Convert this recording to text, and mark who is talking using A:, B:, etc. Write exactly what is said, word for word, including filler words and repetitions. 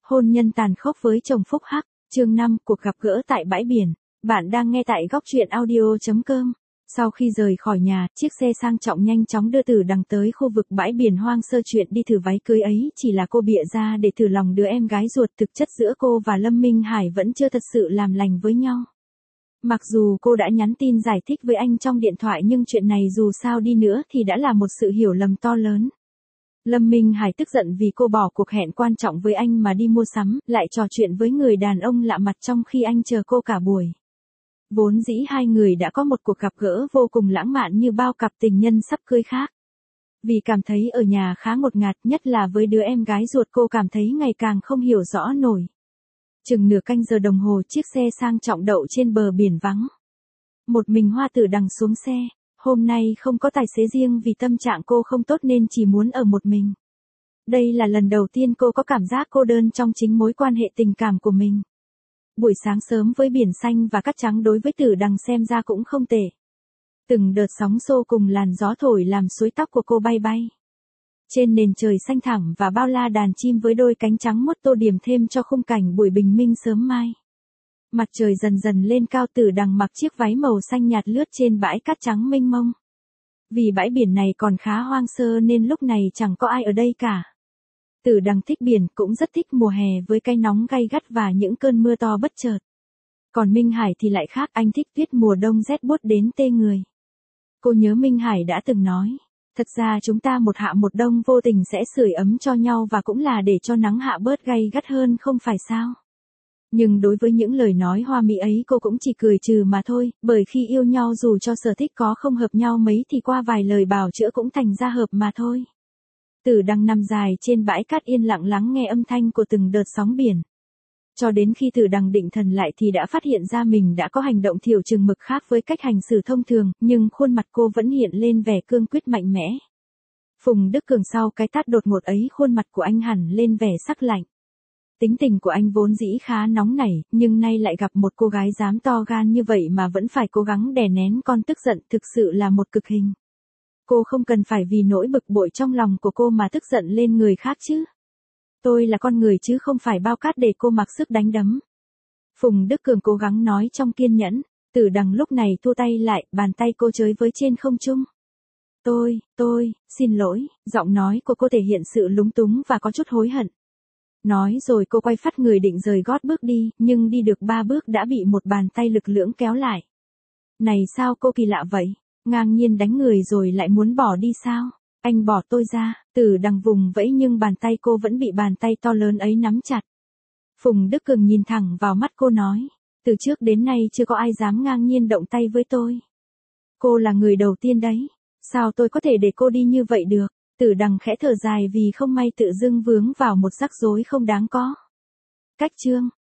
A: Hôn nhân tàn khốc với chồng phúc hắc, chương năm, cuộc gặp gỡ tại bãi biển. Bạn đang nghe tại góc truyện audio chấm com. Sau khi rời khỏi nhà, chiếc xe sang trọng nhanh chóng đưa Tử Đằng tới khu vực bãi biển hoang sơ. Chuyện đi thử váy cưới ấy chỉ là cô bịa ra để thử lòng đứa em gái ruột, thực chất giữa cô và Lâm Minh Hải vẫn chưa thật sự làm lành với nhau. Mặc dù cô đã nhắn tin giải thích với anh trong điện thoại nhưng chuyện này dù sao đi nữa thì đã là một sự hiểu lầm to lớn. Lâm Minh Hải tức giận vì cô bỏ cuộc hẹn quan trọng với anh mà đi mua sắm, lại trò chuyện với người đàn ông lạ mặt trong khi anh chờ cô cả buổi. Vốn dĩ hai người đã có một cuộc gặp gỡ vô cùng lãng mạn như bao cặp tình nhân sắp cưới khác. Vì cảm thấy ở nhà khá ngột ngạt, nhất là với đứa em gái ruột, cô cảm thấy ngày càng không hiểu rõ nổi. Chừng nửa canh giờ đồng hồ, chiếc xe sang trọng đậu trên bờ biển vắng. Một mình Hoa Tử Đằng xuống xe. Hôm nay không có tài xế riêng vì tâm trạng cô không tốt nên chỉ muốn ở một mình. Đây là lần đầu tiên cô có cảm giác cô đơn trong chính mối quan hệ tình cảm của mình. Buổi sáng sớm với biển xanh và cát trắng đối với Tử Đằng xem ra cũng không tệ. Từng đợt sóng xô cùng làn gió thổi làm suối tóc của cô bay bay. Trên nền trời xanh thẳm và bao la đàn chim với đôi cánh trắng muốt tô điểm thêm cho khung cảnh buổi bình minh sớm mai. Mặt trời dần dần lên cao, Tử Đằng mặc chiếc váy màu xanh nhạt lướt trên bãi cát trắng mênh mông. Vì bãi biển này còn khá hoang sơ nên lúc này chẳng có ai ở đây cả. Tử Đằng thích biển, cũng rất thích mùa hè với cái nóng gay gắt và những cơn mưa to bất chợt. Còn Minh Hải thì lại khác, anh thích tuyết mùa đông rét buốt đến tê người. Cô nhớ Minh Hải đã từng nói, thật ra chúng ta một hạ một đông vô tình sẽ sưởi ấm cho nhau và cũng là để cho nắng hạ bớt gay gắt hơn không phải sao? Nhưng đối với những lời nói hoa mỹ ấy cô cũng chỉ cười trừ mà thôi, bởi khi yêu nhau dù cho sở thích có không hợp nhau mấy thì qua vài lời bào chữa cũng thành ra hợp mà thôi. Tử Đằng nằm dài trên bãi cát yên lặng lắng nghe âm thanh của từng đợt sóng biển. Cho đến khi Tử Đằng định thần lại thì đã phát hiện ra mình đã có hành động thiểu chừng mực khác với cách hành xử thông thường, nhưng khuôn mặt cô vẫn hiện lên vẻ cương quyết mạnh mẽ. Phùng Đức Cường sau cái tát đột ngột ấy, khuôn mặt của anh hẳn lên vẻ sắc lạnh. Tính tình của anh vốn dĩ khá nóng nảy, nhưng nay lại gặp một cô gái dám to gan như vậy mà vẫn phải cố gắng đè nén con tức giận, thực sự là một cực hình. Cô không cần phải vì nỗi bực bội trong lòng của cô mà tức giận lên người khác chứ. Tôi là con người chứ không phải bao cát để cô mặc sức đánh đấm. Phùng Đức Cường cố gắng nói trong kiên nhẫn. Tử Đằng lúc này thua tay lại, bàn tay cô chới với trên không trung. Tôi, tôi, xin lỗi, giọng nói của cô thể hiện sự lúng túng và có chút hối hận. Nói rồi cô quay phắt người định rời gót bước đi, nhưng đi được ba bước đã bị một bàn tay lực lưỡng kéo lại. Này sao cô kỳ lạ vậy, ngang nhiên đánh người rồi lại muốn bỏ đi sao? Anh bỏ tôi ra. Tử Đằng vùng vẫy nhưng bàn tay cô vẫn bị bàn tay to lớn ấy nắm chặt. Phùng Đức Cường nhìn thẳng vào mắt cô nói, từ trước đến nay chưa có ai dám ngang nhiên động tay với tôi. Cô là người đầu tiên đấy, sao tôi có thể để cô đi như vậy được? Tử Đằng khẽ thở dài vì không may tự dưng vướng vào một rắc rối không đáng có. Cách chương